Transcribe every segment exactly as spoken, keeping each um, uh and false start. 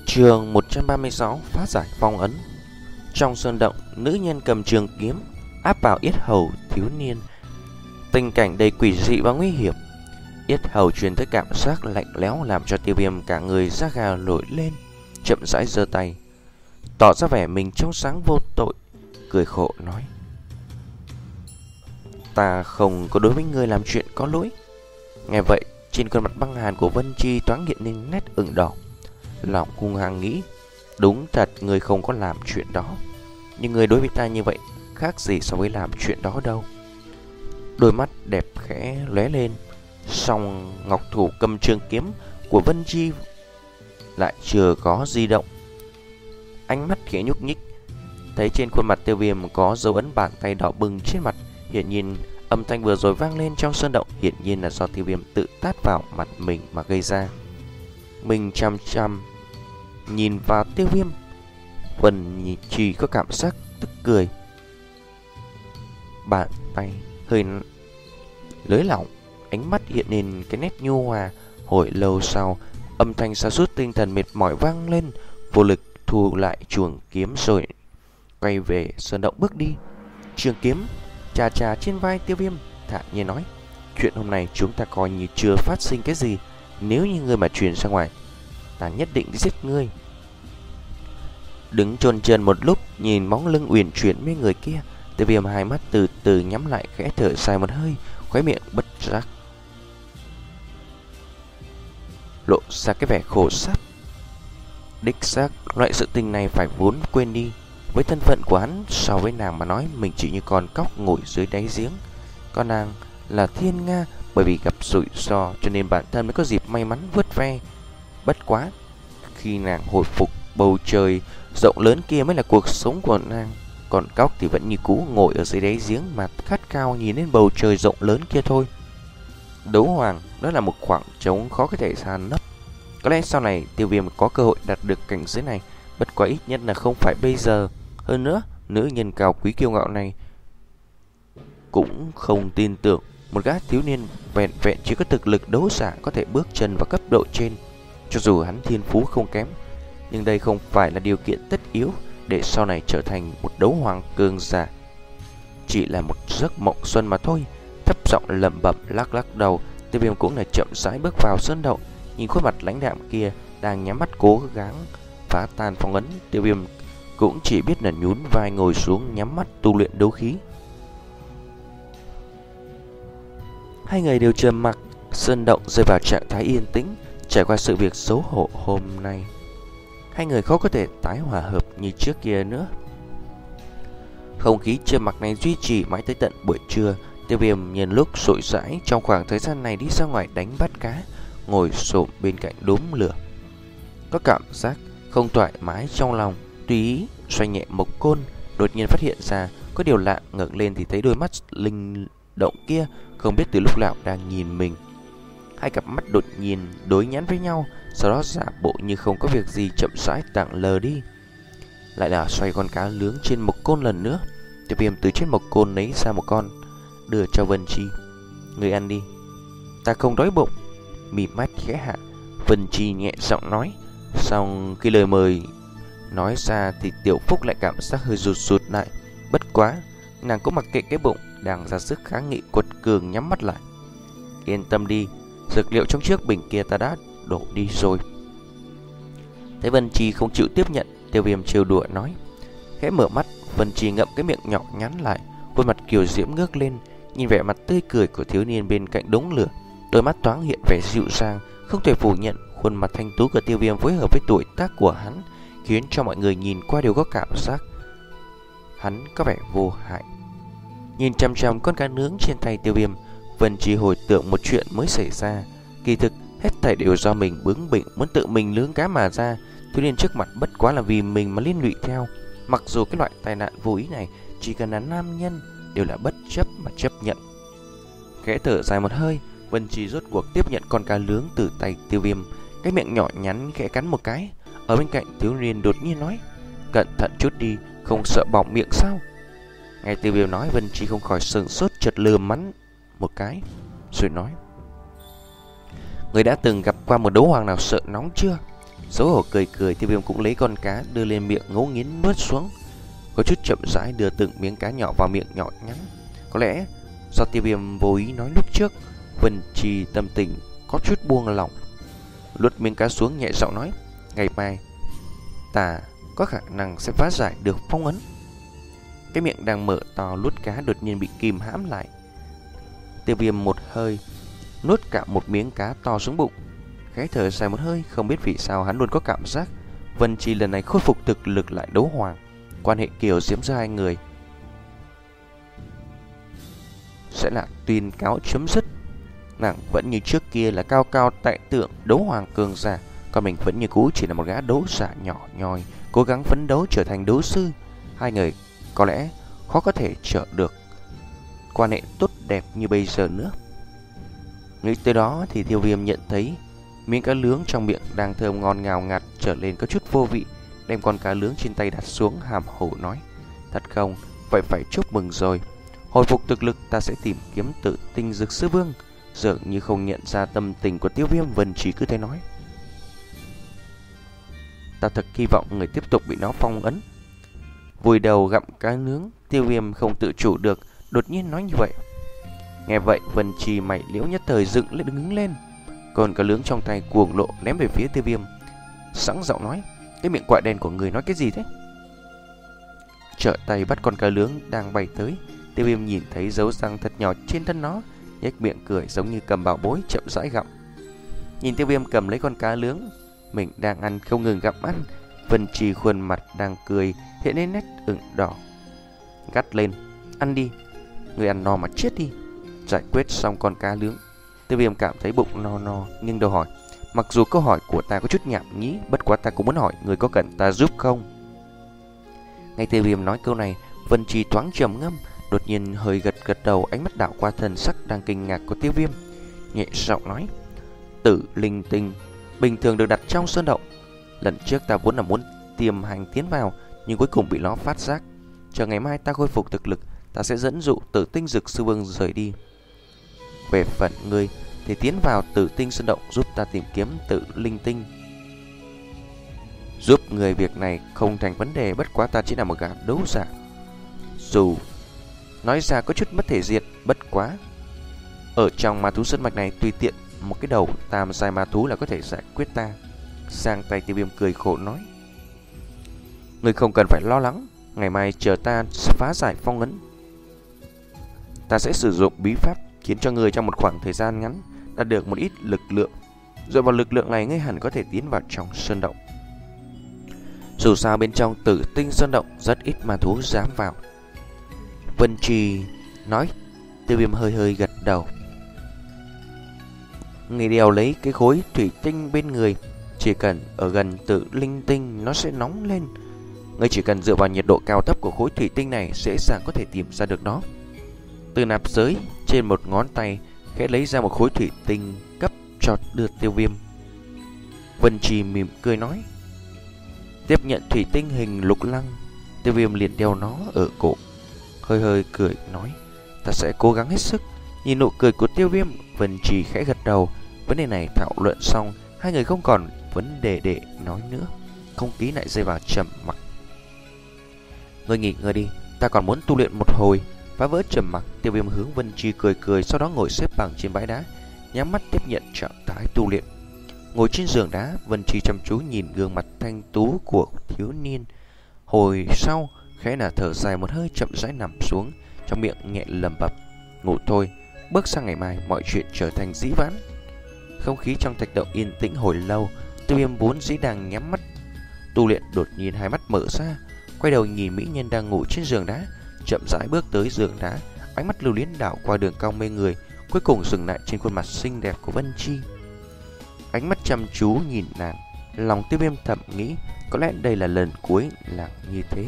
Chương một trăm ba mươi sáu phá giải phong ấn. Trong sơn động, nữ nhân cầm trường kiếm áp vào yết hầu thiếu niên. Tình cảnh đầy quỷ dị và nguy hiểm. Yết hầu truyền tới cảm giác lạnh lẽo làm cho Tiêu Viêm cả người da gà nổi lên, chậm rãi giơ tay, tỏ ra vẻ mình trong sáng vô tội, cười khổ nói: "Ta không có đối với ngươi làm chuyện có lỗi." Nghe vậy, trên khuôn mặt băng hàn của Vân Chi thoáng hiện lên nét ửng đỏ. Lòng hung hăng nghĩ, đúng thật người không có làm chuyện đó, nhưng người đối với ta như vậy khác gì so với làm chuyện đó đâu. Đôi mắt đẹp khẽ lóe lên, song ngọc thủ cầm trường kiếm của Vân Chi lại chưa có di động. Ánh mắt khẽ nhúc nhích, thấy trên khuôn mặt Tiêu Viêm có dấu ấn bàn tay đỏ bừng trên mặt. Hiển nhiên âm thanh vừa rồi vang lên trong sơn động hiển nhiên là do Tiêu Viêm tự tát vào mặt mình mà gây ra. Mình chăm chăm nhìn vào Tiêu Viêm, Vân Chi có cảm giác tức cười. Bàn tay hơi lưới lỏng, ánh mắt hiện lên cái nét nhu hòa. Hồi lâu sau, âm thanh sa sút tinh thần mệt mỏi vang lên, vô lực thu lại chuồng kiếm rồi quay về sơn động bước đi. Trường kiếm chà chà trên vai Tiêu Viêm, thản nhiên nói: "Chuyện hôm nay chúng ta coi như chưa phát sinh cái gì. Nếu như ngươi mà truyền ra ngoài, ta nhất định giết ngươi." Đứng chôn chân một lúc, nhìn bóng lưng uyển chuyển mấy người kia, Tiêu Viêm hai mắt từ từ nhắm lại, khẽ thở dài một hơi, khóe miệng bất giác lộ ra cái vẻ khổ sáp. Đích xác, loại sự tình này phải vốn quên đi. Với thân phận của hắn, so với nàng mà nói, mình chỉ như con cóc ngồi dưới đáy giếng. Còn nàng là thiên nga, bởi vì gặp rủi ro cho nên bản thân mới có dịp may mắn vớt ve. Bất quá, khi nàng hồi phục, bầu trời rộng lớn kia mới là cuộc sống của nàng. Còn cóc thì vẫn như cũ ngồi ở dưới đáy giếng mà khát khao nhìn lên bầu trời rộng lớn kia thôi. Đấu hoàng, đó là một khoảng trống khó có thể san lấp. Có lẽ sau này Tiêu Viêm có cơ hội đạt được cảnh giới này, bất quá ít nhất là không phải bây giờ. Hơn nữa, nữ nhân cao quý kiêu ngạo này cũng không tin tưởng một gã thiếu niên vẹn vẹn chỉ có thực lực đấu giả có thể bước chân vào cấp độ trên. Cho dù hắn thiên phú không kém, nhưng đây không phải là điều kiện tất yếu để sau này trở thành một đấu hoàng cường giả. Chỉ là một giấc mộng xuân mà thôi. Thấp giọng lẩm bẩm lắc lắc đầu, Tiêu Viêm cũng là chậm rãi bước vào sơn động. Nhìn khuôn mặt lãnh đạm kia đang nhắm mắt cố gắng phá tan phong ấn, Tiêu Viêm cũng chỉ biết là nhún vai ngồi xuống, nhắm mắt tu luyện đấu khí. Hai người đều trầm mặc, sơn động rơi vào trạng thái yên tĩnh. Trải qua sự việc xấu hổ hôm nay, hai người khó có thể tái hòa hợp như trước kia nữa. Không khí trầm mặc này duy trì mãi tới tận buổi trưa. Tiêu Viêm nhân lúc rỗi rãi trong khoảng thời gian này đi ra ngoài đánh bắt cá, ngồi xổm bên cạnh đốm lửa, có cảm giác không thoải mái trong lòng. Tùy ý xoay nhẹ mộc côn, đột nhiên phát hiện ra có điều lạ, ngẩng lên thì thấy đôi mắt linh động kia không biết từ lúc nào đang nhìn mình. Hai cặp mắt đột nhiên đối nhãn với nhau, sau đó giả bộ như không có việc gì chậm rãi tặng lờ đi. Lại là xoay con cá lướng trên mộc côn lần nữa. Tiêu Viêm từ trên mộc côn lấy ra một con, đưa cho Vân Chi: "Người ăn đi, ta không đói bụng." Mí mắt khẽ hạ, Vân Chi nhẹ giọng nói. Xong khi lời mời nói ra thì Tiểu Phúc lại cảm giác hơi rụt rụt lại. Bất quá, nàng cũng mặc kệ cái bụng đang ra sức kháng nghị, quật cường nhắm mắt lại: "Yên tâm đi, dược liệu trong chiếc bình kia ta đã đổ đi rồi." Thấy Vân Chi không chịu tiếp nhận, Tiêu Viêm trêu đùa nói. Khẽ mở mắt, Vân Chi ngậm cái miệng nhỏ nhắn lại, khuôn mặt kiều diễm ngước lên, nhìn vẻ mặt tươi cười của thiếu niên bên cạnh đống lửa, đôi mắt thoáng hiện vẻ dịu dàng. Không thể phủ nhận, khuôn mặt thanh tú của Tiêu Viêm phối hợp với tuổi tác của hắn, khiến cho mọi người nhìn qua đều có cảm giác hắn có vẻ vô hại. Nhìn chăm chăm con cá nướng trên tay Tiêu Viêm, Vân Chi hồi tưởng một chuyện mới xảy ra. Kỳ thực hết thảy đều do mình bướng bỉnh muốn tự mình nướng cá mà ra. Thiếu niên trước mặt bất quá là vì mình mà liên lụy theo. Mặc dù cái loại tai nạn vô ý này chỉ cần là nam nhân đều là bất chấp mà chấp nhận. Khẽ thở dài một hơi, Vân Chi rốt cuộc tiếp nhận con cá nướng từ tay Tiêu Viêm, cái miệng nhỏ nhắn khẽ cắn một cái. Ở bên cạnh thiếu niên đột nhiên nói: "Cẩn thận chút đi, không sợ bỏng miệng sao?" Nghe Tiêu Viêm nói, Vân Chi không khỏi sừng sốt, chợt lườm mắn một cái rồi nói: "Người đã từng gặp qua một đấu hoàng nào sợ nóng chưa?" Xấu hổ cười cười, Tiêu Viêm cũng lấy con cá đưa lên miệng ngấu nghiến nuốt xuống, có chút chậm rãi đưa từng miếng cá nhỏ vào miệng nhỏ nhắn. Có lẽ do Tiêu Viêm vô ý nói lúc trước, Vân Trì tâm tình có chút buông lỏng, luốt miếng cá xuống nhẹ giọng nói: ngày mai ta có khả năng sẽ phá giải được phong ấn. Cái miệng đang mở to luốt cá đột nhiên bị kìm hãm lại. Tiêu Viêm một hơi nuốt cả một miếng cá to xuống bụng, khẽ thở dài một hơi. Không biết vì sao hắn luôn có cảm giác Vân Trì lần này khôi phục thực lực lại đấu hoàng. Quan hệ kiều diễm giữa hai người sẽ là tuyên cáo chấm dứt. Nàng vẫn như trước kia là cao cao tại tượng đấu hoàng cường giả, còn mình vẫn như cũ chỉ là một gã đấu giả nhỏ nhoi, cố gắng phấn đấu trở thành đấu sư. Hai người có lẽ khó có thể trở được quan hệ tốt đẹp như bây giờ nữa. Nghĩ tới đó thì Tiêu Viêm nhận thấy miếng cá lướng trong miệng đang thơm ngon ngào ngạt trở lên có chút vô vị, đem con cá lướng trên tay đặt xuống, hàm hồ nói: thật không, vậy phải chúc mừng rồi. Hồi phục thực lực ta sẽ tìm kiếm Tử Tinh Dược Sư Vương. Dường như không nhận ra tâm tình của Tiêu Viêm, Vân Trì cứ thế nói: ta thật hy vọng người tiếp tục bị nó phong ấn. Vùi đầu gặm cá nướng, Tiêu Viêm không tự chủ được đột nhiên nói như vậy. Nghe vậy, Vân Trì mày liễu nhất thời dựng lên đứng lên, còn cá nướng trong tay cuồng lộ ném về phía Tiêu Viêm, sẵn giọng nói: cái miệng quạ đen của người nói cái gì thế? Trở tay bắt con cá nướng đang bay tới. Tiêu Viêm nhìn thấy dấu răng thật nhỏ trên thân nó, nhếch miệng cười giống như cầm bảo bối chậm rãi gặm. Nhìn Tiêu Viêm cầm lấy con cá nướng mình đang ăn không ngừng gặm ăn, Vân Trì khuôn mặt đang cười hiện lên nét ửng đỏ, gắt lên: ăn đi, người ăn no mà chết đi. Giải quyết xong con cá nướng, Tiêu Viêm cảm thấy bụng no no, nhưng đầu hỏi: mặc dù câu hỏi của ta có chút nhảm nhí, bất quá ta cũng muốn hỏi người có cần ta giúp không? Ngay Tiêu Viêm nói câu này, Vân Trì thoáng trầm ngâm, đột nhiên hơi gật gật đầu, ánh mắt đảo qua thần sắc đang kinh ngạc của Tiêu Viêm, nhẹ giọng nói: Tử Linh Tinh bình thường được đặt trong sơn động. Lần trước ta vốn là muốn tiềm hành tiến vào, nhưng cuối cùng bị nó phát giác. Chờ ngày mai ta khôi phục thực lực, ta sẽ dẫn dụ Tử Tinh Dược Sư Vương rời đi. Về phần ngươi thì tiến vào Tử Tinh Sơn Động giúp ta tìm kiếm Tử Linh Tinh. Giúp người việc này không thành vấn đề, bất quá ta chỉ là một gã đấu giả. Dù nói ra có chút mất thể diện, bất quá ở trong ma thú sơn mạch này tùy tiện một cái đầu tam giai ma thú là có thể giải quyết ta. Sang tay Tiêu Viêm cười khổ nói: người không cần phải lo lắng, ngày mai chờ ta phá giải phong ấn, ta sẽ sử dụng bí pháp khiến cho người trong một khoảng thời gian ngắn đạt được một ít lực lượng. Dựa vào lực lượng này, ngươi hẳn có thể tiến vào trong sơn động. Dù sao bên trong Tử Tinh Sơn Động rất ít ma thú dám vào. Vân Trì nói. Tiêu Viêm hơi hơi gật đầu. Người đeo lấy cái khối thủy tinh bên người, chỉ cần ở gần Tử Linh Tinh nó sẽ nóng lên. Ngươi chỉ cần dựa vào nhiệt độ cao thấp của khối thủy tinh này dễ dàng có thể tìm ra được nó. Từ nạp giới trên một ngón tay khẽ lấy ra một khối thủy tinh cấp cho đưa Tiêu Viêm. Vân Trì mỉm cười nói. Tiếp nhận thủy tinh hình lục lăng, Tiêu Viêm liền đeo nó ở cổ, hơi hơi cười nói: ta sẽ cố gắng hết sức. Nhìn nụ cười của Tiêu Viêm, Vân Trì khẽ gật đầu. Vấn đề này thảo luận xong, hai người không còn vấn đề để nói nữa. Không khí lại rơi vào trầm mặc. Ngươi nghỉ ngơi đi, ta còn muốn tu luyện một hồi. Phá vỡ trầm mặc, Tiêu Viêm hướng Vân Trì cười cười, sau đó ngồi xếp bằng trên bãi đá, nhắm mắt tiếp nhận trạng thái tu luyện. Ngồi trên giường đá, Vân Trì chăm chú nhìn gương mặt thanh tú của thiếu niên. Hồi sau, khẽ là thở dài một hơi, chậm rãi nằm xuống, trong miệng nhẹ lẩm bẩm: ngủ thôi, bước sang ngày mai mọi chuyện trở thành dĩ vãng. Không khí trong thạch động yên tĩnh hồi lâu. Tiêu Viêm vốn dĩ đang nhắm mắt tu luyện, đột nhiên hai mắt mở ra, quay đầu nhìn mỹ nhân đang ngủ trên giường đá, chậm rãi bước tới giường đá, ánh mắt lưu luyến đảo qua đường cong mê người, cuối cùng dừng lại trên khuôn mặt xinh đẹp của Vân Trì. Ánh mắt chăm chú nhìn nàng, lòng Tiêu Viêm thầm nghĩ, có lẽ đây là lần cuối làm như thế.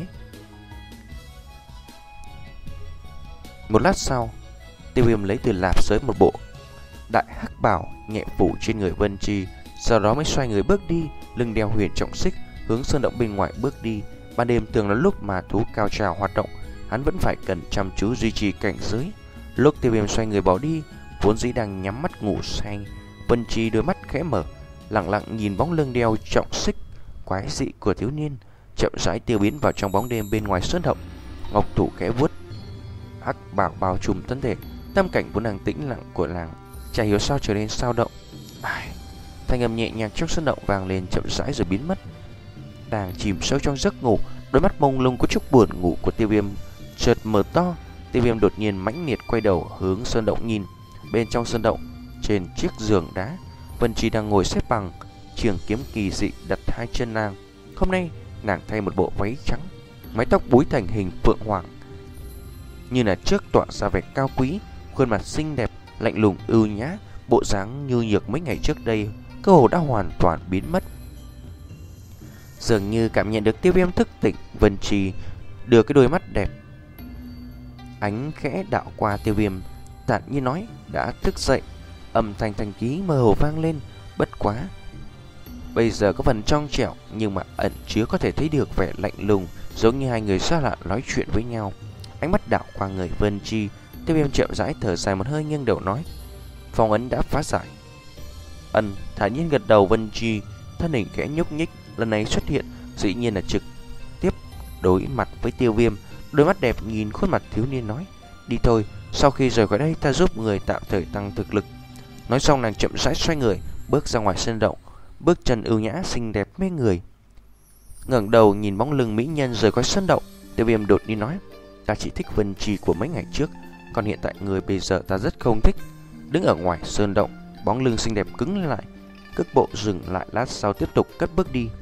Một lát sau, Tiêu Viêm lấy từ lạp giới một bộ đại hắc bảo nhẹ phủ trên người Vân Trì, sau đó mới xoay người bước đi, lưng đeo huyền trọng xích, hướng sơn động bên ngoài bước đi. Ban đêm thường là lúc mà thú cao trào hoạt động, hắn vẫn phải cần chăm chú duy trì cảnh giới. Lúc Tiêu Viêm xoay người bỏ đi, vốn dĩ đang nhắm mắt ngủ say, Vân Trì đôi mắt khẽ mở, lặng lặng nhìn bóng lưng đeo trọng xích quái dị của thiếu niên chậm rãi tiêu biến vào trong bóng đêm bên ngoài sơn động. Ngọc thủ khẽ vuốt hắc bào bao trùm thân thể, tâm cảnh vốn đang tĩnh lặng của làng chả hiểu sao trở nên sao động. Ai... thanh âm nhẹ nhàng trong sơn động vang lên chậm rãi rồi biến mất. Đang chìm sâu trong giấc ngủ, đôi mắt mông lung có chút buồn ngủ của Tiêu Viêm chợt mở to. Tiêu Viêm đột nhiên mãnh liệt quay đầu hướng sơn động nhìn. Bên trong sơn động, trên chiếc giường đá, Vân Chi đang ngồi xếp bằng, trường kiếm kỳ dị đặt hai chân nàng. Hôm nay nàng thay một bộ váy trắng, mái tóc búi thành hình phượng hoàng, như là trước tỏa ra vẻ cao quý, khuôn mặt xinh đẹp, lạnh lùng ưu nhã, bộ dáng như nhược mấy ngày trước đây cơ hồ đã hoàn toàn biến mất. Dường như cảm nhận được Tiêu Viêm thức tỉnh, Vân Chi đưa cái đôi mắt đẹp ánh khẽ đạo qua Tiêu Viêm, tản như nói đã thức dậy. Âm thanh thanh ký mơ hồ vang lên, bất quá bây giờ có phần trong trẻo nhưng mà ẩn chứa có thể thấy được vẻ lạnh lùng, giống như hai người xa lạ nói chuyện với nhau. Ánh mắt đảo qua người Vân Chi, Tiêu Viêm chậm rãi thở dài một hơi nghiêng đầu nói: phong ấn đã phá giải. Ân thản nhiên gật đầu. Vân Chi thân hình khẽ nhúc nhích, lần này xuất hiện dĩ nhiên là trực tiếp đối mặt với Tiêu Viêm, đôi mắt đẹp nhìn khuôn mặt thiếu niên nói: đi thôi, sau khi rời khỏi đây ta giúp người tạm thời tăng thực lực. Nói xong nàng chậm rãi xoay người bước ra ngoài sân động, bước chân ưu nhã xinh đẹp mê người. Ngẩng đầu nhìn bóng lưng mỹ nhân rời khỏi sân động, Tiêu Viêm đột nhiên nói: ta chỉ thích Vân Chi của mấy ngày trước, còn hiện tại người bây giờ ta rất không thích. Đứng ở ngoài sơn động, bóng lưng xinh đẹp cứng lại, cước bộ dừng lại lát sau tiếp tục cất bước đi.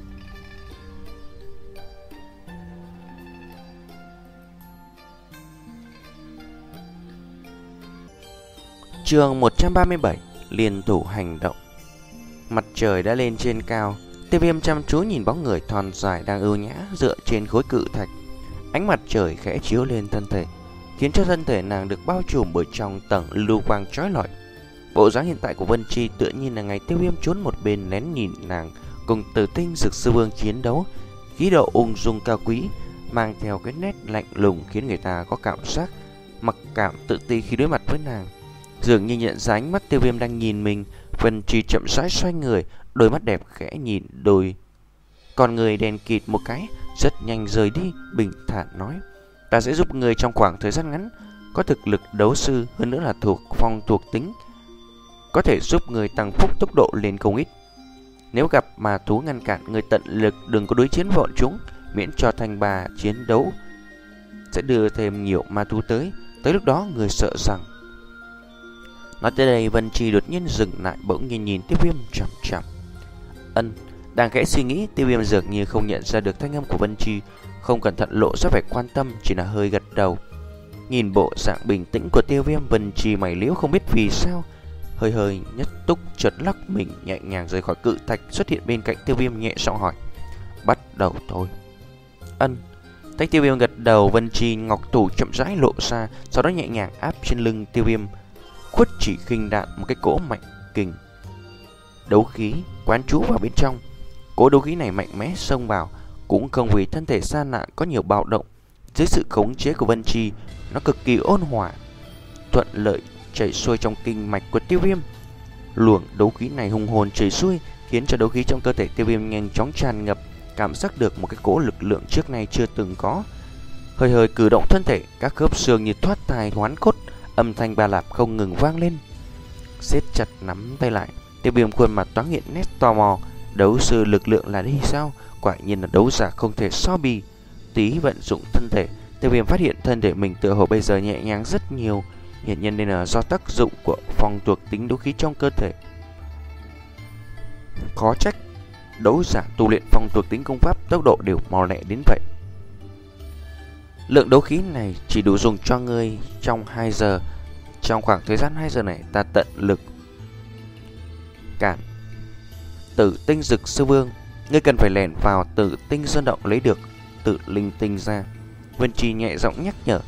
Chương một trăm ba mươi bảy, liên thủ hành động. Mặt trời đã lên trên cao, Tiêu Viêm chăm chú nhìn bóng người thon dài đang ưu nhã dựa trên khối cự thạch. Ánh mặt trời khẽ chiếu lên thân thể, khiến cho thân thể nàng được bao trùm bởi trong tầng lưu quang chói lọi. Bộ dáng hiện tại của Vân Chi tựa như là ngày Tiêu Viêm trốn một bên lén nhìn nàng cùng Tử Tinh Dực Sư Vương chiến đấu, khí độ ung dung cao quý, mang theo cái nét lạnh lùng khiến người ta có cảm giác mặc cảm tự ti khi đối mặt với nàng. Dường như nhận ra ánh mắt Tiêu Viêm đang nhìn mình, Vân Chi chậm rãi xoay người, đôi mắt đẹp khẽ nhìn đôi con người đèn kịt một cái, rất nhanh rời đi, bình thản nói: ta sẽ giúp người trong khoảng thời gian ngắn, có thực lực đấu sư, hơn nữa là thuộc phong thuộc tính, có thể giúp người tăng phúc tốc độ lên không ít. Nếu gặp ma thú ngăn cản, người tận lực đừng có đối chiến bọn chúng, miễn cho thành bà chiến đấu sẽ đưa thêm nhiều ma thú tới, tới lúc đó người sợ rằng. Nói tới đây, Vân Chi đột nhiên dừng lại, bỗng nhiên nhìn Tiêu Viêm chằm chằm. Ân đang khẽ suy nghĩ, Tiêu Viêm dường như không nhận ra được thanh âm của Vân Chi, không cẩn thận lộ ra vẻ quan tâm, chỉ là hơi gật đầu. Nhìn bộ dạng bình tĩnh của Tiêu Viêm, Vân Chi mày liễu không biết vì sao, hơi hơi nhất túc chợt lắc mình nhẹ nhàng rời khỏi cự thạch, xuất hiện bên cạnh Tiêu Viêm, nhẹ giọng hỏi: bắt đầu thôi. Ân thấy Tiêu Viêm gật đầu, Vân Chi ngọc thủ chậm rãi lộ ra, sau đó nhẹ nhàng áp trên lưng Tiêu Viêm, khuất chỉ khinh đạn một cái cỗ mạnh kình đấu khí quán trú vào bên trong. Cỗ đấu khí này mạnh mẽ xông vào, cũng không vì thân thể sa nạn có nhiều bạo động. Dưới sự khống chế của Vân Chi, nó cực kỳ ôn hòa, thuận lợi chảy xuôi trong kinh mạch của Tiêu Viêm. Luồng đấu khí này hùng hồn chảy xuôi, khiến cho đấu khí trong cơ thể Tiêu Viêm nhanh chóng tràn ngập, cảm giác được một cái cỗ lực lượng trước nay chưa từng có. Hơi hơi cử động thân thể, các khớp xương như thoát thai hoán cốt, âm thanh ba lạp không ngừng vang lên. Siết chặt nắm tay lại, Tiêu Viêm khuôn mặt toáng hiện nét tò mò. Đấu sư lực lượng là đi sao? Quả nhiên là đấu giả không thể so bì. Tí vận dụng thân thể, Tiêu Viêm phát hiện thân thể mình tựa hồ bây giờ nhẹ nhàng rất nhiều, hiện nhiên nên là do tác dụng của phong thuộc tính đấu khí trong cơ thể. Khó trách đấu giả tu luyện phong thuộc tính công pháp tốc độ đều mau lẹ đến vậy. Lượng đấu khí này chỉ đủ dùng cho ngươi trong hai giờ. Trong khoảng thời gian hai giờ này, ta tận lực cản Tử Tinh Dực Sư Vương. Ngươi cần phải lẻn vào Tử Tinh Sơn Động lấy được Tử Linh Tinh ra. Vân Chi nhẹ giọng nhắc nhở.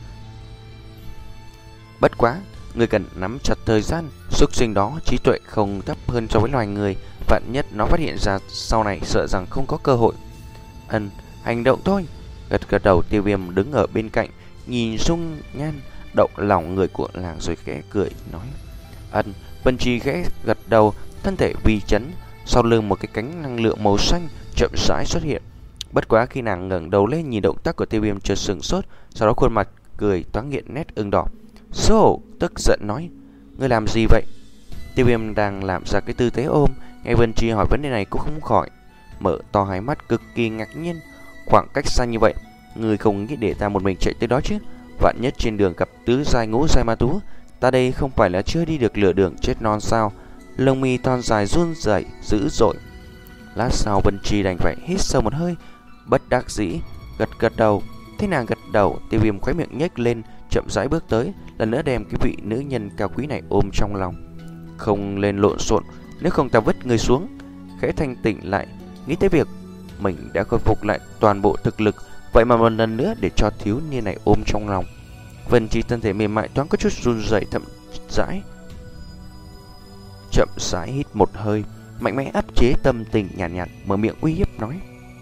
Bất quá, ngươi cần nắm chặt thời gian. Súc sinh đó trí tuệ không thấp hơn so với loài người, vạn nhất nó phát hiện ra sau này sợ rằng không có cơ hội. Ân, hành động thôi. Gật gật đầu, Tiêu Viêm đứng ở bên cạnh, nhìn dung nhan động lòng người của làng rồi khẽ cười nói: Ân. Vân Chi khẽ gật đầu, thân thể vi chấn, sau lưng một cái cánh năng lượng màu xanh chậm rãi xuất hiện. Bất quá khi nàng ngẩng đầu lên nhìn động tác của Tiêu Viêm chợt sững sốt, sau đó khuôn mặt cười toáng hiện nét ửng đỏ. "Xô!" tức giận nói, "Ngươi làm gì vậy?" Tiêu Viêm đang làm ra cái tư thế ôm, nghe Vân Chi hỏi vấn đề này cũng không khỏi mở to hai mắt cực kỳ ngạc nhiên. "Khoảng cách xa như vậy, ngươi không nghĩ để ta một mình chạy tới đó chứ? Vạn nhất trên đường gặp tứ giai ngũ giai ma thú, ta đây không phải là chưa đi được lửa đường chết non sao?" Lông mi thon dài run rẩy dữ dội. Lát sau Vân Chi đành phải hít sâu một hơi, bất đắc dĩ gật gật đầu. Thấy nàng gật đầu, Tiêu Viêm khóe miệng nhếch lên, chậm rãi bước tới, lần nữa đem cái vị nữ nhân cao quý này ôm trong lòng. "Không lên lộn xộn, nếu không ta vứt người xuống." Khẽ thanh tỉnh lại, nghĩ tới việc mình đã khôi phục lại toàn bộ thực lực, vậy mà một lần nữa để cho thiếu niên này ôm trong lòng. Vân Chi thân thể mềm mại thoáng có chút run rẩy, thậm rãi chậm rãi hít một hơi, mạnh mẽ áp chế tâm tình nhàn nhạt, nhạt mở miệng uy hiếp nói.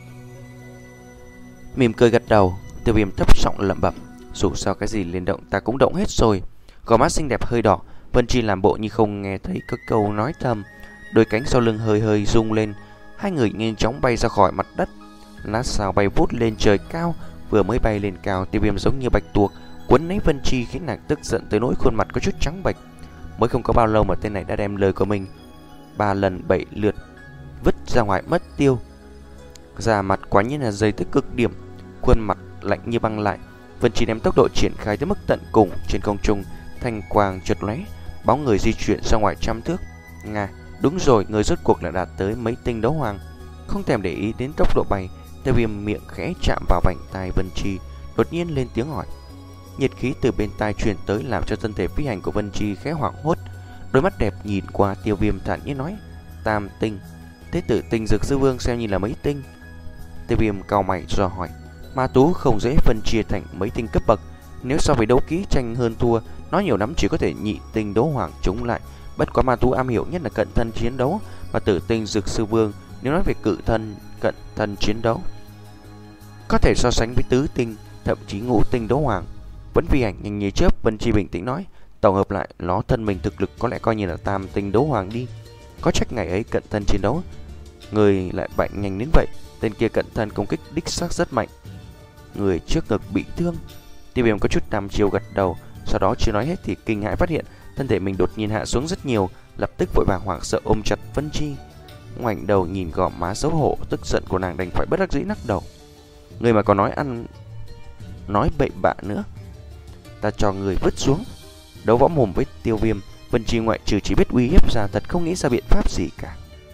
Mỉm cười gật đầu, Tiêu Viêm thấp giọng lẩm bẩm, dù sao cái gì liên động ta cũng động hết rồi. Gò má xinh đẹp hơi đỏ, Vân Chi làm bộ như không nghe thấy các câu nói thầm, đôi cánh sau lưng hơi hơi rung lên, hai người nhanh chóng bay ra khỏi mặt đất. Lát sau bay vút lên trời cao, vừa mới bay lên cao, Tiêu Viêm giống như bạch tuộc quấn lấy Vân Chi khiến nàng tức giận tới nỗi khuôn mặt có chút trắng bệch. Mới không có bao lâu mà tên này đã đem lời của mình ba lần bảy lượt vứt ra ngoài mất tiêu. Da mặt quả nhiên là dày tới cực điểm, khuôn mặt lạnh như băng lại. Vân Chi đem tốc độ triển khai tới mức tận cùng, trên không trung thanh quang chợt lóe, bóng người di chuyển ra ngoài trăm thước. Nga, đúng rồi, người rốt cuộc là đạt tới mấy tinh đấu hoàng. Không thèm để ý đến tốc độ bay, Tiêu Viêm miệng khẽ chạm vào vành tai Vân Chi, đột nhiên lên tiếng hỏi. Nhiệt khí từ bên tai truyền tới làm cho thân thể phi hành của Vân Chi khẽ hoảng hốt. Đôi mắt đẹp nhìn qua Tiêu Viêm thản nhiên nói, "Tam tinh." Thế tử tinh dược sư vương xem như là mấy tinh? Tiêu Viêm cau mày do hỏi. Ma tú không dễ phân chia thành mấy tinh cấp bậc, nếu so với đấu kỹ tranh hơn thua, nói nhiều lắm chỉ có thể nhị tinh đấu hoàng chống lại. Bất quá ma tú am hiểu nhất là cận thân chiến đấu, và tử tinh dược sư vương nếu nói về cự thân cận thân chiến đấu có thể so sánh với tứ tinh, thậm chí ngũ tinh đấu hoàng. Vẫn phi hành nhanh như chớp, Vân Chi bình tĩnh nói, tổng hợp lại nó thân mình thực lực có lẽ coi như là tam tinh đấu hoàng đi. Có trách ngày ấy cận thân chiến đấu người lại bại nhanh đến vậy. Tên kia cận thân công kích đích xác rất mạnh, người trước ngực bị thương. Tiêu Viêm có chút đăm chiêu gật đầu, sau đó chưa nói hết thì kinh hãi phát hiện thân thể mình đột nhiên hạ xuống rất nhiều, lập tức vội vàng hoảng sợ ôm chặt Vân Chi. Ngoảnh đầu nhìn gò má xấu hổ tức giận của nàng, đành phải bất đắc dĩ lắc đầu. Người mà còn nói ăn nói bậy bạ nữa, ta cho người vứt xuống. Đấu võ mồm với Tiêu Viêm, Vân Chi ngoại trừ chỉ biết uy hiếp ra, thật không nghĩ ra biện pháp gì cả.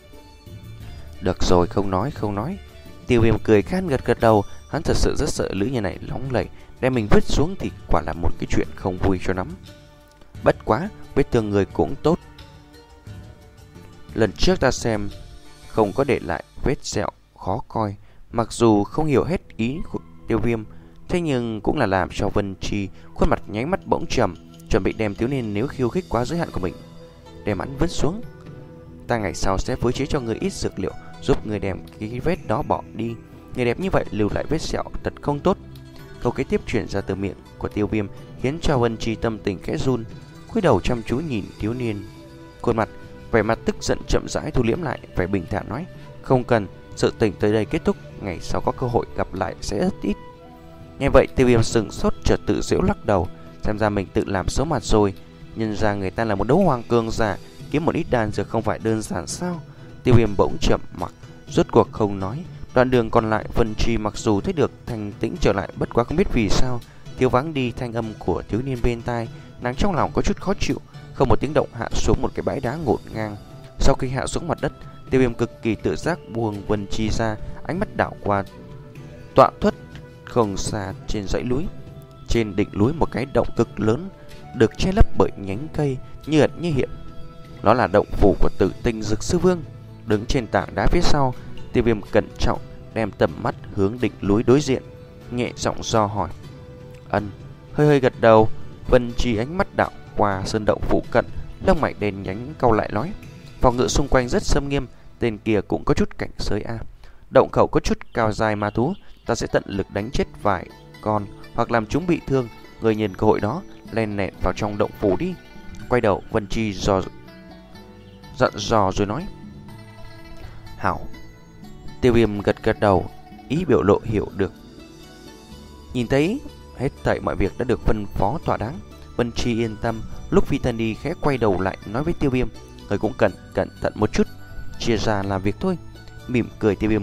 Được rồi, không nói không nói. Tiêu Viêm cười khan gật gật đầu, hắn thật sự rất sợ lữ như này lóng lẩy, đem mình vứt xuống thì quả là một cái chuyện không vui cho lắm. Bất quá, vết thương người cũng tốt. Lần trước ta xem không có để lại vết sẹo khó coi, mặc dù không hiểu hết ý của Tiêu Viêm, thế nhưng cũng là làm cho Vân Chi khuôn mặt nháy mắt bỗng trầm, chuẩn bị đem thiếu niên nếu khiêu khích quá giới hạn của mình đem hắn vứt xuống. Ta ngày sau sẽ phối chế cho người ít dược liệu, giúp người đem cái vết đó bỏ đi. Người đẹp như vậy lưu lại vết sẹo thật không tốt. Câu kế tiếp chuyển ra từ miệng của Tiêu Viêm khiến cho Vân Chi tâm tình khẽ run, cúi đầu chăm chú nhìn thiếu niên. Khuôn mặt vẻ mặt tức giận chậm rãi thu liễm lại, vẻ bình thản nói, không cần, sự tình tới đây kết thúc, ngày sau có cơ hội gặp lại sẽ rất ít. Nghe vậy Tiêu Viêm sừng sốt, chợt tự giễu lắc đầu, xem ra mình tự làm xấu mặt rồi. Nhân ra người ta là một đấu hoàng cường giả, kiếm một ít đan dược không phải đơn giản sao? Tiêu Viêm bỗng chậm mặc, rốt cuộc không nói. Đoạn đường còn lại, Vân Chi mặc dù thấy được thanh tĩnh trở lại, bất quá không biết vì sao thiếu vắng đi thanh âm của thiếu niên bên tai. Nàng trong lòng có chút khó chịu, không một tiếng động hạ xuống một cái bãi đá ngổn ngang. Sau khi hạ xuống mặt đất, Tiêu Viêm cực kỳ tự giác buông Vân Chi ra, ánh mắt đảo qua tọa thuất không xa trên dãy núi. Trên đỉnh núi một cái động cực lớn được che lấp bởi nhánh cây như ẩn như hiện. Nó là động phủ của Tử Tinh Dược Sư Vương. Đứng trên tảng đá phía sau, Tiêu Viêm cẩn trọng đem tầm mắt hướng đỉnh núi đối diện, nhẹ giọng do hỏi. Ân, hơi hơi gật đầu. Vân Chi ánh mắt đảo qua sơn động phụ cận, lông mày đen nhánh cau lại nói, phòng ngự xung quanh rất xâm nghiêm, tên kia cũng có chút cảnh giới a. Động khẩu có chút cao dài ma thú, ta sẽ tận lực đánh chết vài con hoặc làm chúng bị thương. Người nhìn cơ hội đó len lẹn vào trong động phủ đi. Quay đầu Vân Chi dò dặn dò rồi nói, Hảo. Tiêu Viêm gật gật đầu, ý biểu lộ hiểu được. Nhìn thấy hết thảy mọi việc đã được phân phó thỏa đáng, Vân Chi yên tâm. Lúc phi thân đi khẽ quay đầu lại nói với Tiêu Viêm, người cũng cẩn cẩn thận một chút, chia ra làm việc thôi. Mỉm cười, Tiêu Viêm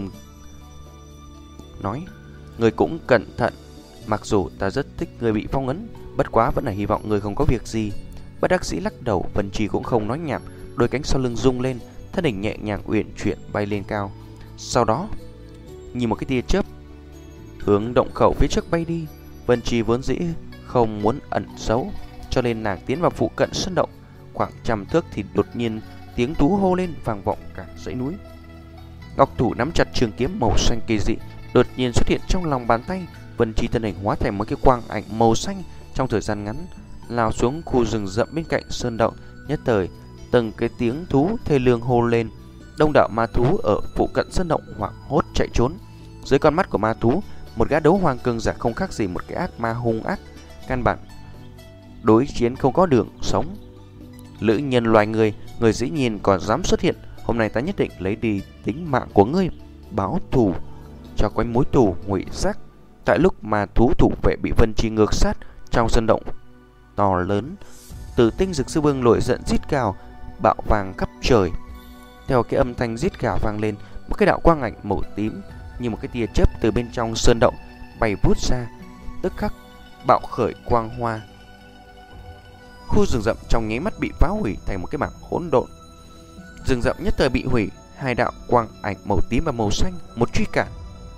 nói, người cũng cẩn thận. Mặc dù ta rất thích người bị phong ấn, bất quá vẫn là hy vọng người không có việc gì. Bất đắc dĩ lắc đầu, Vân Chi cũng không nói nhảm, đôi cánh sau lưng rung lên, thân hình nhẹ nhàng uyển chuyển bay lên cao. Sau đó nhìn một cái tia chớp hướng động khẩu phía trước bay đi. Vân Chi vốn dĩ không muốn ẩn giấu, cho nên nàng tiến vào phụ cận sân động. Khoảng trăm thước thì đột nhiên tiếng tú hô lên vang vọng cả dãy núi. Ngọc thủ nắm chặt trường kiếm màu xanh kỳ dị đột nhiên xuất hiện trong lòng bàn tay. Vân Chi thân hình hóa thành một cái quang ảnh màu xanh, trong thời gian ngắn lao xuống khu rừng rậm bên cạnh sơn động. Nhất thời từng cái tiếng thú thê lương hô lên. Đông đảo ma thú ở phụ cận sơn động hoảng hốt chạy trốn. Dưới con mắt của ma thú, một gã đấu hoàng cường giả không khác gì một cái ác ma hung ác, căn bản đối chiến không có đường sống. Lữ nhân loài người, người dĩ nhiên còn dám xuất hiện, hôm nay ta nhất định lấy đi tính mạng của ngươi, báo thù cho quanh mối thù ngụy giác. Tại lúc mà thú thủ vệ bị Vân Chi ngược sát, trong sân động to lớn, Tử Tinh Dực Sư Vương nổi giận rít gào, bạo vàng khắp trời. Theo cái âm thanh rít gào vang lên, một cái đạo quang ảnh màu tím như một cái tia chớp từ bên trong sơn động bay vút ra, tức khắc bạo khởi quang hoa. Khu rừng rậm trong nháy mắt bị phá hủy thành một cái mảng hỗn độn. Rừng rậm nhất thời bị hủy, hai đạo quang ảnh màu tím và màu xanh một truy cản.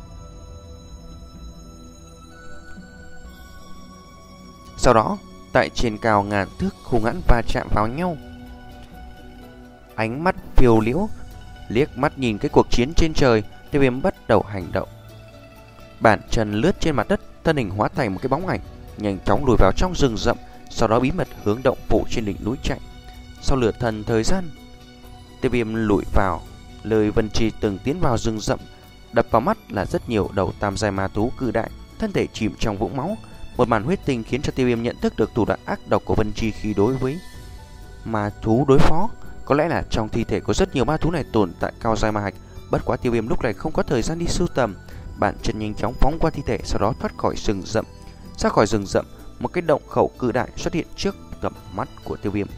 Sau đó, tại trên cao ngàn thước, hung hãn va chạm vào nhau. Ánh mắt phiêu liễu liếc mắt nhìn cái cuộc chiến trên trời, Tiêu Viêm bắt đầu hành động. Bàn chân lướt trên mặt đất, thân hình hóa thành một cái bóng ảnh, nhanh chóng lùi vào trong rừng rậm, sau đó bí mật hướng động phủ trên đỉnh núi chạy. Sau lửa thần thời gian, Tiêu Viêm lùi vào lời Vân Chi từng tiến vào rừng rậm. Đập vào mắt là rất nhiều đầu tam giai ma thú cự đại, thân thể chìm trong vũng máu. Một màn huyết tinh khiến cho Tiêu Viêm nhận thức được thủ đoạn ác độc của Vân Chi khi đối với ma thú đối phó. Có lẽ là trong thi thể có rất nhiều ma thú này tồn tại cao giai ma hạch, bất quá Tiêu Viêm lúc này không có thời gian đi sưu tầm. Bàn chân nhanh chóng phóng qua thi thể, sau đó thoát khỏi rừng rậm. Ra khỏi rừng rậm, một cái động khẩu cự đại xuất hiện trước tầm mắt của Tiêu Viêm.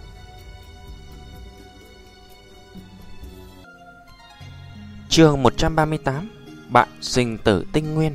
Chương một trăm ba mươi tám, Bạn sinh tử tinh nguyên.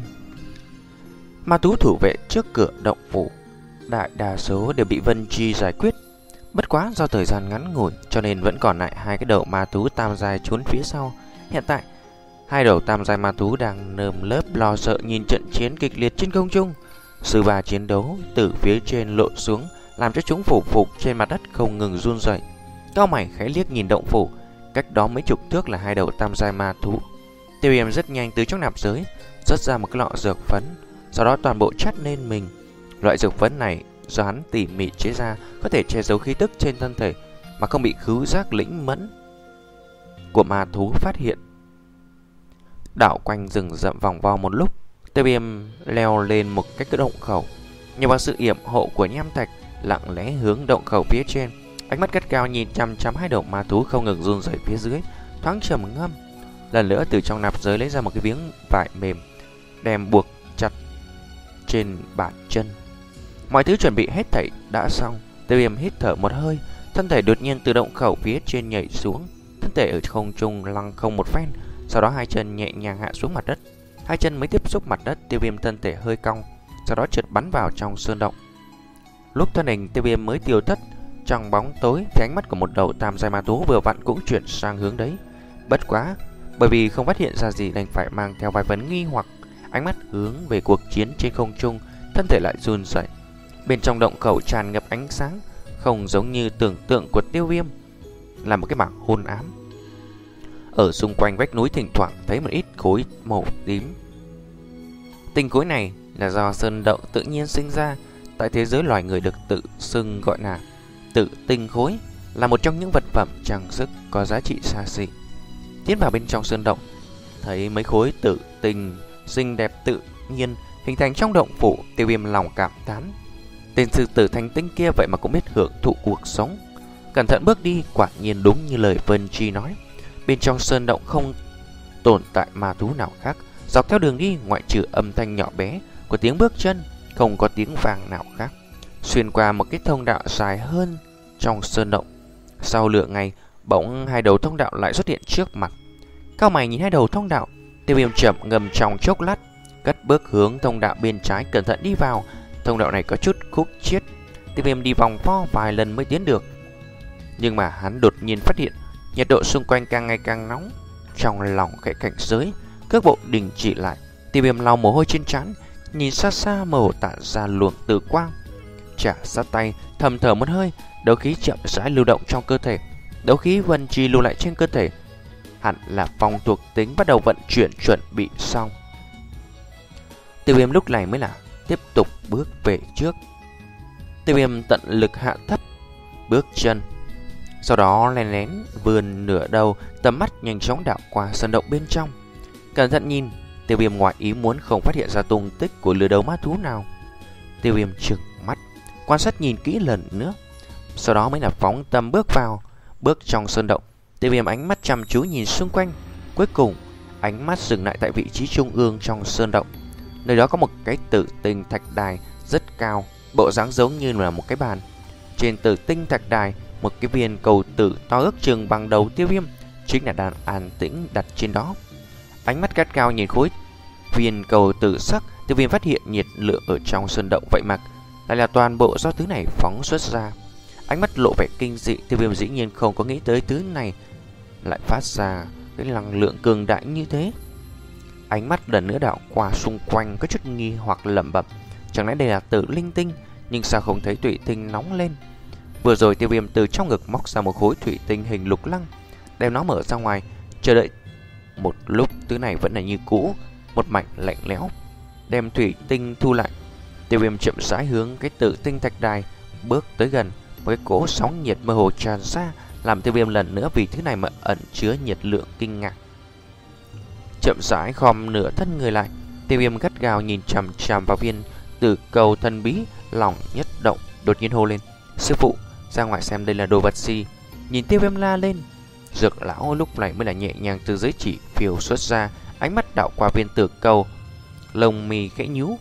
Ma thú thủ vệ trước cửa động phủ đại đa số đều bị Vân Chi giải quyết. Bất quá do thời gian ngắn ngủi cho nên vẫn còn lại hai cái đầu ma thú tam giai trốn phía sau. Hiện tại hai đầu tam giai ma thú đang nơm lớp lo sợ nhìn trận chiến kịch liệt trên không trung. Sư ba chiến đấu từ phía trên lộn xuống, làm cho chúng phủ phục trên mặt đất không ngừng run rẩy. Cao mày khẽ liếc nhìn động phủ, cách đó mấy chục thước là hai đầu tam giai ma thú. Tiêu Viêm rất nhanh từ trong nạp giới rớt ra một cái lọ dược phấn, sau đó toàn bộ chắt lên mình. Loại dược phấn này do hắn tỉ mỉ chế ra, có thể che giấu khí tức trên thân thể mà không bị khứu giác lĩnh mẫn của ma thú phát hiện. Đảo quanh rừng rậm vòng vo một lúc, Tiêu Viêm leo lên một cái động khẩu, nhờ vào sự yểm hộ của nham thạch, lặng lẽ hướng động khẩu phía trên. Ánh mắt gắt cao nhìn chăm chăm hai đầu ma thú không ngừng run rẩy phía dưới, thoáng trầm ngâm. Lần nữa từ trong nạp giới lấy ra một cái miếng vải mềm, đem buộc chặt trên bàn chân. Mọi thứ chuẩn bị hết thảy đã xong. Tiêu Viêm hít thở một hơi, thân thể đột nhiên từ động khẩu phía trên nhảy xuống, thân thể ở không trung lăng không một phen, sau đó hai chân nhẹ nhàng hạ xuống mặt đất. Hai chân mới tiếp xúc mặt đất, Tiêu Viêm thân thể hơi cong, sau đó trượt bắn vào trong sơn động. Lúc thân hình Tiêu Viêm mới tiêu thất trong bóng tối thì ánh mắt của một đầu tam giai ma thú vừa vặn cũng chuyển sang hướng đấy. Bất quá, bởi vì không phát hiện ra gì đành phải mang theo vài vấn nghi hoặc, ánh mắt hướng về cuộc chiến trên không trung, thân thể lại run rẩy. Bên trong động khẩu tràn ngập ánh sáng, không giống như tưởng tượng của Tiêu Viêm, là một cái mảng hôn ám. Ở xung quanh vách núi thỉnh thoảng thấy một ít khối màu tím. Tinh khối này là do sơn động tự nhiên sinh ra. Tại thế giới loài người được tự xưng gọi là tự tinh khối, là một trong những vật phẩm trang sức có giá trị xa xỉ. Tiến vào bên trong sơn động, thấy mấy khối tự tinh xinh đẹp tự nhiên hình thành trong động phủ, Tiêu Viêm lòng cảm thán. Tên sư tử thành tinh kia vậy mà cũng biết hưởng thụ cuộc sống. Cẩn thận bước đi, quả nhiên đúng như lời Vân Chi nói. Bên trong sơn động không tồn tại ma thú nào khác. Dọc theo đường đi, ngoại trừ âm thanh nhỏ bé của tiếng bước chân, không có tiếng vang nào khác. Xuyên qua một cái thông đạo dài hơn trong sơn động. Sau lửa ngày, bỗng hai đầu thông đạo lại xuất hiện trước mặt. Cao mày nhìn hai đầu thông đạo, Tiêu Viêm chậm ngầm trong chốc lát, cất bước hướng thông đạo bên trái cẩn thận đi vào. Thông đạo này có chút khúc chiết, Tiêu Viêm đi vòng vo vài lần mới tiến được. Nhưng mà hắn đột nhiên phát hiện nhiệt độ xung quanh càng ngày càng nóng. Trong lòng khẽ cảnh giới, cước bộ đình chỉ lại. Tiêu Viêm lau mồ hôi trên trán, nhìn xa xa mờ hồ tản ra luồng tử quang. Chả sát tay, thầm thở một hơi, đấu khí chậm rãi lưu động trong cơ thể. Đấu khí vần trì lưu lại trên cơ thể, hẳn là phong thuộc tính bắt đầu vận chuyển chuẩn bị xong. Tiêu Viêm lúc này mới là tiếp tục bước về trước. Tiêu Viêm tận lực hạ thấp bước chân, sau đó lén lén vươn nửa đầu, tầm mắt nhanh chóng đảo qua sân động bên trong. Cẩn thận nhìn, Tiêu Viêm ngoại ý muốn không phát hiện ra tung tích của lừa đầu ma thú nào. Tiêu Viêm trừng mắt, quan sát nhìn kỹ lần nữa, sau đó mới là phóng tâm bước vào. Bước trong sơn động, Tiêu Viêm ánh mắt chăm chú nhìn xung quanh. Cuối cùng, ánh mắt dừng lại tại vị trí trung ương trong sơn động. Nơi đó có một cái tử tinh thạch đài rất cao, bộ dáng giống như là một cái bàn. Trên tử tinh thạch đài, một cái viên cầu tử to ước chừng bằng đầu Tiêu Viêm chính là đang an tĩnh đặt trên đó. Ánh mắt gắt gao nhìn khối viên cầu tử sắc, Tiêu Viêm phát hiện nhiệt lượng ở trong sơn động vậy mà lại là toàn bộ do thứ này phóng xuất ra. Ánh mắt lộ vẻ kinh dị, Tiêu Viêm dĩ nhiên không có nghĩ tới thứ này lại phát ra cái năng lượng cường đại như thế. Ánh mắt lần nữa đảo qua xung quanh, có chút nghi hoặc lẩm bẩm, chẳng lẽ đây là tử linh tinh, nhưng sao không thấy thủy tinh nóng lên. Vừa rồi Tiêu Viêm từ trong ngực móc ra một khối thủy tinh hình lục lăng, đem nó mở ra ngoài, chờ đợi một lúc, thứ này vẫn là như cũ, một mảnh lạnh lẽo. Đem thủy tinh thu lại, Tiêu Viêm chậm rãi hướng cái tử tinh thạch đài bước tới gần. Một cái cỗ sóng nhiệt mơ hồ tràn ra, làm Tiêu Viêm lần nữa vì thứ này mà ẩn chứa nhiệt lượng kinh ngạc. Chậm rãi khom nửa thân người lại, Tiêu Viêm gắt gao nhìn chằm chằm vào viên tử cầu thần bí, lòng nhất động, đột nhiên hô lên: "Sư phụ, ra ngoài xem đây là đồ vật gì." Nhìn Tiêu Viêm la lên, Dược lão lúc này mới là nhẹ nhàng từ dưới chỉ phiêu xuất ra, ánh mắt đảo qua viên tử cầu, lông mi khẽ nhíu,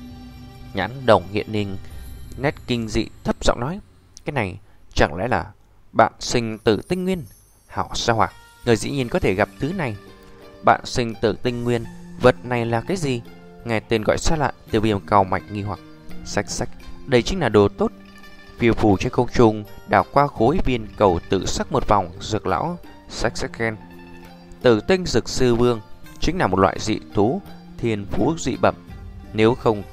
nhãn đồng hiện lên nét kinh dị, thấp giọng nói: "Cái này chẳng lẽ là bạn sinh tử tinh nguyên?" Hảo sao hỏa, người dĩ nhiên có thể gặp thứ này. Bạn sinh tử tinh nguyên, vật này là cái gì? Nghe tên gọi xa lạ, Tiêu Viêm cau mày nghi hoặc. Xách xách, đây chính là đồ tốt. Phiêu phù trên không trung, đảo qua khối viên cầu tử sắc một vòng, Dược lão xách xách khen: "Tử tinh dược sư vương chính là một loại dị thú thiên phú dị bẩm, nếu không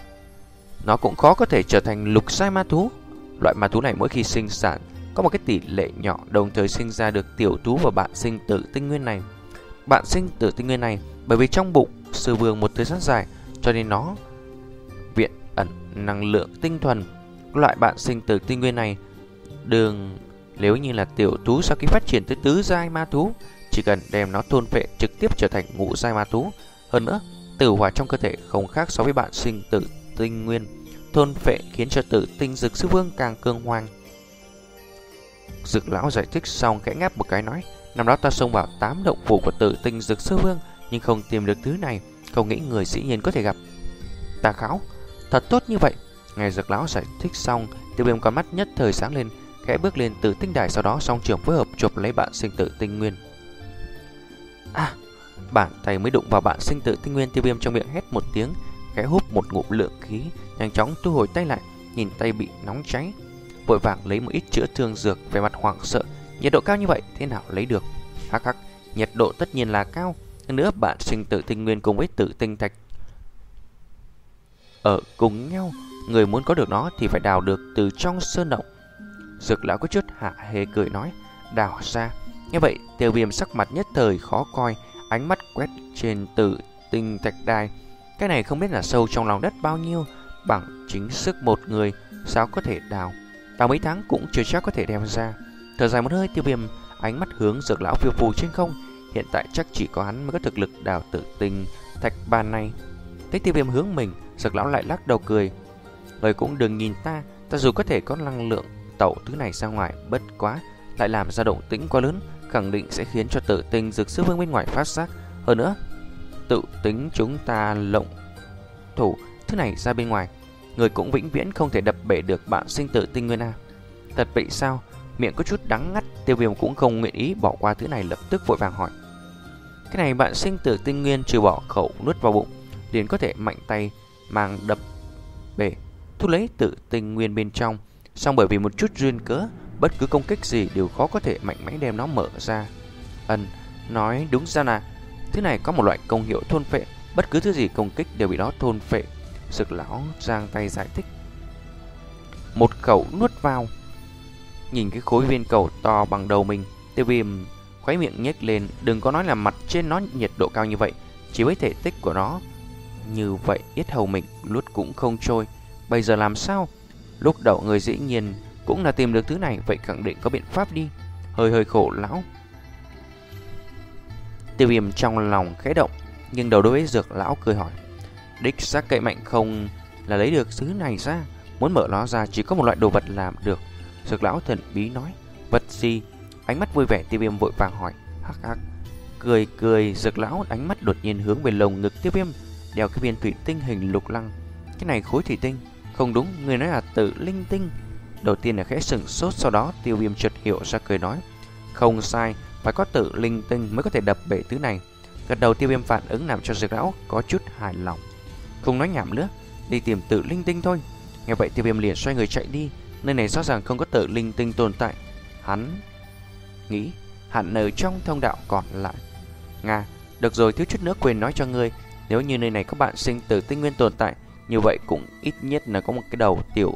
nó cũng khó có thể trở thành lục giai ma thú. Loại ma thú này mỗi khi sinh sản có một cái tỷ lệ nhỏ đồng thời sinh ra được tiểu thú và bạn sinh tử tinh nguyên này. Bạn sinh tử tinh nguyên này bởi vì trong bụng sư vương một thời gian dài, cho nên nó viện ẩn năng lượng tinh thuần. Loại bạn sinh tử tinh nguyên này đường nếu như là tiểu thú sau khi phát triển tới tứ giai ma thú, chỉ cần đem nó thôn phệ trực tiếp trở thành ngũ giai ma thú. Hơn nữa, tử hỏa trong cơ thể không khác so với bạn sinh tử tinh nguyên, thôn phệ khiến cho tử tinh dược sư vương càng cường hoang." Dược lão giải thích xong khẽ ngáp một cái nói: "Năm đó ta xông vào tám động phủ của tử tinh dược sư vương, nhưng không tìm được thứ này, không nghĩ người dĩ nhiên có thể gặp." "Tà kháo, thật tốt như vậy." Nghe Dược lão giải thích xong, Tiêu Viêm con mắt nhất thời sáng lên, khẽ bước lên tử tinh đài, sau đó song trường phối hợp chụp lấy bạn sinh tử tinh nguyên. À, bàn tay mới đụng vào bạn sinh tử tinh nguyên, Tiêu Viêm trong miệng hét một tiếng, khẽ hút một ngụm lượng khí, nhanh chóng thu hồi tay lại, nhìn tay bị nóng cháy, vội vàng lấy một ít chữa thương dược, về mặt hoảng sợ, nhiệt độ cao như vậy thế nào lấy được? Hắc hắc, nhiệt độ tất nhiên là cao, hơn nữa bạn sinh tử tinh nguyên cùng với tử tinh thạch ở cùng nhau, người muốn có được nó thì phải đào được từ trong sơn động. Dược lão có chút hạ hề cười nói: "Đào ra?" Như vậy Tiêu Viêm sắc mặt nhất thời khó coi, ánh mắt quét trên tử tinh thạch đài. Cái này không biết là sâu trong lòng đất bao nhiêu, bằng chính sức một người sao có thể đào, đào mấy tháng cũng chưa chắc có thể đem ra. Thở dài một hơi, Tiêu Viêm ánh mắt hướng Dược lão phiêu phù trên không. Hiện tại chắc chỉ có hắn mới có thực lực đào tử tinh thạch bàn này. Thấy Tiêu Viêm hướng mình, Dược lão lại lắc đầu cười: "Người cũng đừng nhìn ta, ta dù có thể có năng lượng tẩu thứ này ra ngoài, bất quá lại làm ra động tĩnh quá lớn, khẳng định sẽ khiến cho tự tinh dược sư vương bên ngoài phát giác. Hơn nữa, tự tính chúng ta lộng thủ thứ này ra bên ngoài, người cũng vĩnh viễn không thể đập bể được bạn sinh tử tinh nguyên A. Thật vậy sao? Miệng có chút đắng ngắt, Tiêu Viêm cũng không nguyện ý bỏ qua thứ này, lập tức vội vàng hỏi. Cái này bạn sinh tử tinh nguyên trừ bỏ khẩu nuốt vào bụng, liền có thể mạnh tay mang đập bể, thu lấy tự tinh nguyên bên trong. Song bởi vì một chút duyên cớ, bất cứ công kích gì đều khó có thể mạnh mẽ đem nó mở ra. Ân, nói đúng ra là thứ này có một loại công hiệu thôn phệ, bất cứ thứ gì công kích đều bị nó thôn phệ. Dược lão giang tay giải thích. Một khẩu nuốt vào. Nhìn cái khối viên cầu to bằng đầu mình, Tiêu Viêm khóe miệng nhếch lên. Đừng có nói là mặt trên nó nhiệt độ cao như vậy, chỉ với thể tích của nó như vậy, yết hầu mình luốt cũng không trôi. Bây giờ làm sao? Lúc đầu người dĩ nhiên cũng là tìm được thứ này, vậy khẳng định có biện pháp đi. Hơi hơi khổ lão. Tiêu Viêm trong lòng khẽ động, nhưng đầu đối với dược lão cười hỏi. Đích xác cậy mạnh không là lấy được thứ này ra, muốn mở nó ra chỉ có một loại đồ vật làm được. Dược lão thần bí nói. Vật gì? Ánh mắt vui vẻ, Tiêu Viêm vội vàng hỏi. Hắc hắc. Cười cười, dược lão ánh mắt đột nhiên hướng về lồng ngực Tiêu Viêm, đeo cái viên thủy tinh hình lục lăng. Cái này khối thủy tinh? Không đúng, người nói là tự linh tinh. Đầu tiên là khẽ sừng sốt, sau đó Tiêu Viêm chợt hiểu ra, cười nói. Không sai, phải có tự linh tinh mới có thể đập bể thứ này. Gật đầu, Tiêu Viêm phản ứng làm cho dược lão có chút hài lòng. Không nói nhảm nữa, đi tìm tự linh tinh thôi. Nghe vậy Tiêu Viêm liền xoay người chạy đi. Nơi này rõ ràng không có tự linh tinh tồn tại. Hắn nghĩ hẳn ở trong thông đạo còn lại. Nga, được rồi, thiếu chút nữa quên nói cho ngươi, nếu như nơi này có bạn sinh tử tinh nguyên tồn tại, như vậy cũng ít nhất là có một cái đầu tiểu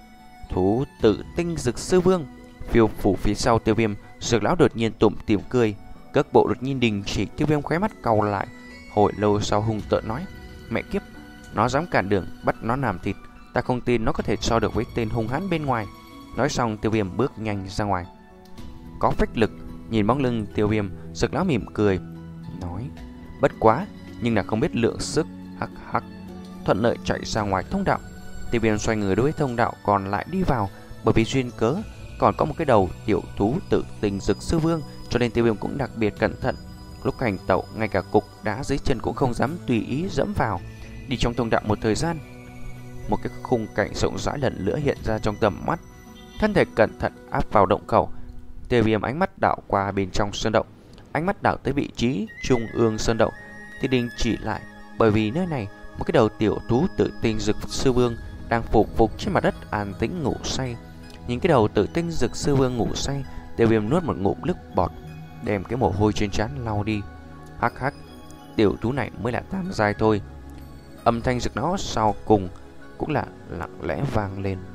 thú tự tinh dược sư vương. Phiêu phủ phía sau Tiêu Viêm, dược lão đột nhiên tủm tỉm cười, cước bộ đột nhiên đình chỉ. Tiêu Viêm khóe mắt cau lại, hồi lâu sau hung tợn nói. Mẹ kiếp, nó dám cản đường, bắt nó làm thịt. Ta không tin nó có thể so được với tên hung hãn bên ngoài. Nói xong Tiêu Viêm bước nhanh ra ngoài. Có phách lực. Nhìn bóng lưng Tiêu Viêm, dược lão mỉm cười nói. Bất quá, nhưng là không biết lượng sức. Hắc hắc. Thuận lợi chạy ra ngoài thông đạo. Tiêu Viêm xoay người đối với thông đạo còn lại đi vào. Bởi vì duyên cớ còn có một cái đầu tiểu thú tự tinh dược sư vương, cho nên Tiêu Viêm cũng đặc biệt cẩn thận. Lúc hành tẩu, ngay cả cục đá dưới chân cũng không dám tùy ý dẫm vào. Đi trong thông đạo một thời gian, một cái khung cảnh rộng rãi lần nữa hiện ra trong tầm mắt. Thân thể cẩn thận áp vào động khẩu. Tiêu Viêm ánh mắt đảo qua bên trong sơn động, ánh mắt đảo tới vị trí trung ương sơn động thì đình chỉ lại, bởi vì nơi này một cái đầu tiểu thú tự tinh dược sư vương đang phục phục trên mặt đất an tĩnh ngủ say. Nhìn cái đầu tự tinh dược sư vương ngủ say, Tiêu Viêm nuốt một ngụm nước bọt, đem cái mồ hôi trên trán lau đi. Hắc hắc, tiểu thú này mới là tam giai thôi. Âm thanh rực nó sau cùng cũng là lặng lẽ vang lên.